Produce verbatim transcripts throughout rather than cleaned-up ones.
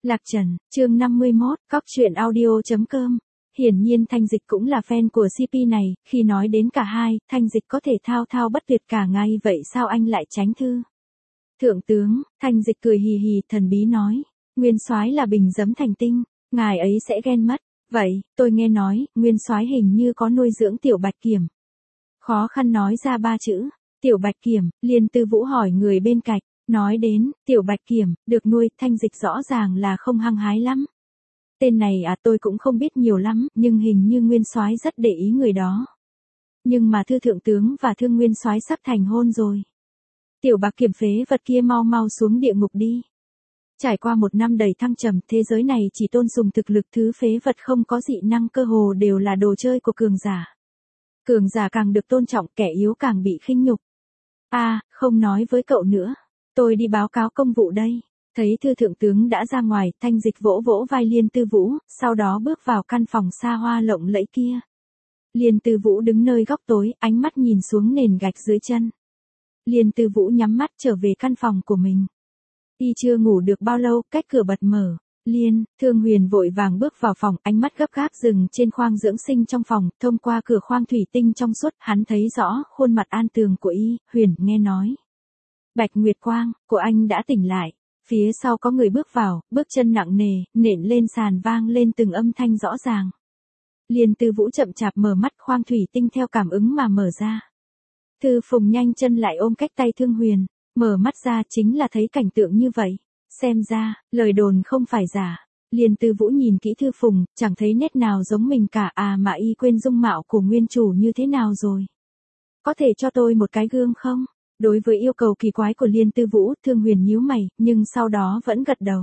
Lạc Trần, chương năm mươi mốt, cóc truyện audio.com. Hiển nhiên Thanh Dịch cũng là fan của xê pê này, khi nói đến cả hai, Thanh Dịch có thể thao thao bất tuyệt cả ngày, vậy sao anh lại tránh thư? Thượng tướng, Thanh Dịch cười hì hì thần bí nói, Nguyên Soái là bình giấm thành tinh, ngài ấy sẽ ghen mất. Vậy, tôi nghe nói, Nguyên Soái hình như có nuôi dưỡng Tiểu Bạch Kiểm. Khó khăn nói ra ba chữ, Tiểu Bạch Kiểm, Liên Tư Vũ hỏi người bên cạnh. Nói đến, Tiểu Bạch Kiểm, được nuôi, Thanh Dịch rõ ràng là không hăng hái lắm. Tên này à tôi cũng không biết nhiều lắm, nhưng hình như Nguyên Soái rất để ý người đó. Nhưng mà Thư Thượng tướng và Thương Nguyên Soái sắp thành hôn rồi. Tiểu Bạch Kiểm phế vật kia mau mau xuống địa ngục đi. Trải qua một năm đầy thăng trầm, thế giới này chỉ tôn sùng thực lực, thứ phế vật không có dị năng cơ hồ đều là đồ chơi của cường giả. Cường giả càng được tôn trọng, kẻ yếu càng bị khinh nhục. A, à, không nói với cậu nữa. Tôi đi báo cáo công vụ đây. Thấy Thư Thượng tướng đã ra ngoài, Thanh Dịch vỗ vỗ vai Liên Tư Vũ, sau đó bước vào căn phòng xa hoa lộng lẫy kia. Liên Tư Vũ đứng nơi góc tối, ánh mắt nhìn xuống nền gạch dưới chân. Liên Tư Vũ nhắm mắt trở về căn phòng của mình. Y chưa ngủ được bao lâu, cách cửa bật mở. Liên, Thương Huyền vội vàng bước vào phòng, ánh mắt gấp gáp dừng trên khoang dưỡng sinh trong phòng, thông qua cửa khoang thủy tinh trong suốt, hắn thấy rõ khuôn mặt an tường của Y. Huyền nghe nói. Bạch Nguyệt Quang, của anh đã tỉnh lại. Phía sau có người bước vào, bước chân nặng nề, nện lên sàn vang lên từng âm thanh rõ ràng. Liên Tư Vũ chậm chạp mở mắt, khoang thủy tinh theo cảm ứng mà mở ra. Thư Phùng nhanh chân lại ôm cách tay Thương Huyền, mở mắt ra chính là thấy cảnh tượng như vậy. Xem ra, lời đồn không phải giả. Liên Tư Vũ nhìn kỹ Thư Phùng, chẳng thấy nét nào giống mình cả, à mà Y quên dung mạo của nguyên chủ như thế nào rồi. Có thể cho tôi một cái gương không? Đối với yêu cầu kỳ quái của Liên Tư Vũ, Thương Huyền nhíu mày, nhưng sau đó vẫn gật đầu.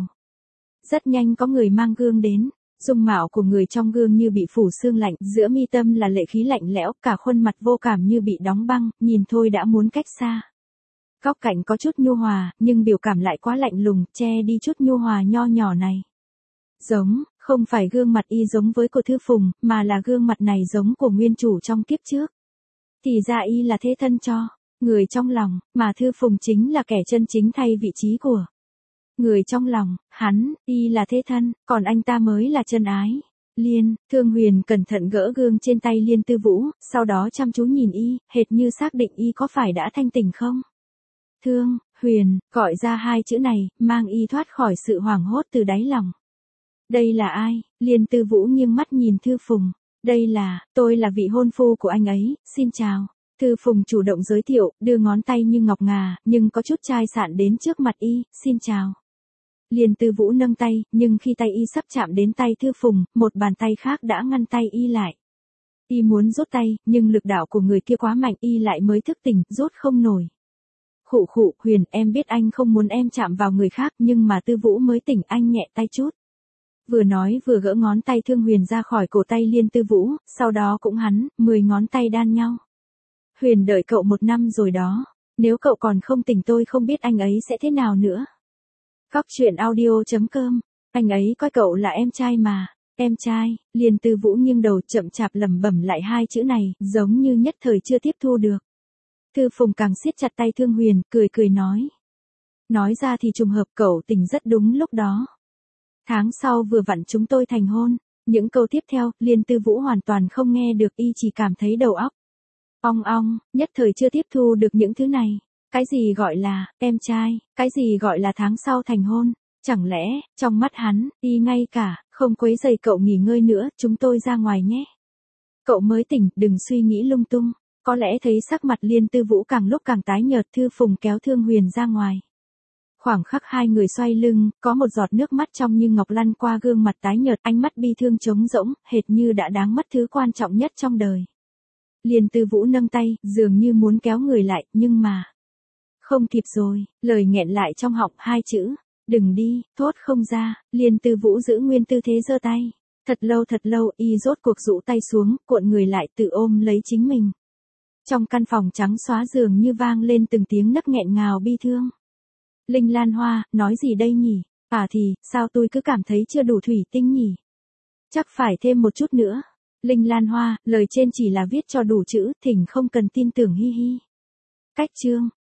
Rất nhanh có người mang gương đến, dung mạo của người trong gương như bị phủ sương lạnh, giữa mi tâm là lệ khí lạnh lẽo, cả khuôn mặt vô cảm như bị đóng băng, nhìn thôi đã muốn cách xa. Góc cạnh có chút nhu hòa, nhưng biểu cảm lại quá lạnh lùng, che đi chút nhu hòa nho nhỏ này. Giống, không phải gương mặt Y giống với của Thư Phùng, mà là gương mặt này giống của nguyên chủ trong kiếp trước. Thì ra Y là thế thân cho người trong lòng, mà Thư Phùng chính là kẻ chân chính thay vị trí của người trong lòng, hắn, Y là thế thân, còn anh ta mới là chân ái. Liên, Thương Huyền cẩn thận gỡ gương trên tay Liên Tư Vũ, sau đó chăm chú nhìn Y, hệt như xác định Y có phải đã thanh tỉnh không. Thương, Huyền, gọi ra hai chữ này, mang Y thoát khỏi sự hoảng hốt từ đáy lòng. Đây là ai? Liên Tư Vũ nghiêng mắt nhìn Thư Phùng. Đây là, tôi là vị hôn phu của anh ấy, xin chào. Thư Phùng chủ động giới thiệu, đưa ngón tay như ngọc ngà, nhưng có chút chai sạn đến trước mặt Y, xin chào. Liên Tư Vũ nâng tay, nhưng khi tay Y sắp chạm đến tay Thư Phùng, một bàn tay khác đã ngăn tay Y lại. Y muốn rút tay, nhưng lực đạo của người kia quá mạnh, Y lại mới thức tỉnh, rút không nổi. Khụ khụ, Huyền, em biết anh không muốn em chạm vào người khác, nhưng mà Tư Vũ mới tỉnh, anh nhẹ tay chút. Vừa nói vừa gỡ ngón tay Thương Huyền ra khỏi cổ tay Liên Tư Vũ, sau đó cũng hắn, mười ngón tay đan nhau. Huyền đợi cậu một năm rồi đó, nếu cậu còn không tỉnh tôi không biết anh ấy sẽ thế nào nữa. Cóc truyện audio.com, anh ấy coi cậu là em trai mà, em trai, Liên Tư Vũ nghiêng đầu chậm chạp lẩm bẩm lại hai chữ này, giống như nhất thời chưa tiếp thu được. Thư Phùng càng siết chặt tay Thương Huyền, cười cười nói. Nói ra thì trùng hợp cậu tỉnh rất đúng lúc đó. Tháng sau vừa vặn chúng tôi thành hôn, những câu tiếp theo, Liên Tư Vũ hoàn toàn không nghe được, Y chỉ cảm thấy đầu óc ong ong, nhất thời chưa tiếp thu được những thứ này. Cái gì gọi là, em trai, cái gì gọi là tháng sau thành hôn, chẳng lẽ, trong mắt hắn, Y ngay cả, không quấy rầy cậu nghỉ ngơi nữa, chúng tôi ra ngoài nhé. Cậu mới tỉnh, đừng suy nghĩ lung tung. Có lẽ thấy sắc mặt Liên Tư Vũ càng lúc càng tái nhợt, Thư Phùng kéo Thương Huyền ra ngoài. Khoảng khắc hai người xoay lưng, có một giọt nước mắt trong như ngọc lăn qua gương mặt tái nhợt, ánh mắt bi thương trống rỗng, hệt như đã đáng mất thứ quan trọng nhất trong đời. Liên Tư Vũ nâng tay, dường như muốn kéo người lại, nhưng mà không kịp rồi, lời nghẹn lại trong họng hai chữ, đừng đi, thốt không ra. Liên Tư Vũ giữ nguyên tư thế giơ tay. Thật lâu thật lâu, Y rốt cuộc rũ tay xuống, cuộn người lại tự ôm lấy chính mình. Trong căn phòng trắng xóa dường như vang lên từng tiếng nấc nghẹn ngào bi thương. Linh Lan Hoa, nói gì đây nhỉ? À thì, sao tôi cứ cảm thấy chưa đủ thủy tinh nhỉ? Chắc phải thêm một chút nữa. Linh Lan Hoa, lời trên chỉ là viết cho đủ chữ, thỉnh không cần tin tưởng hi hi. Cách chương.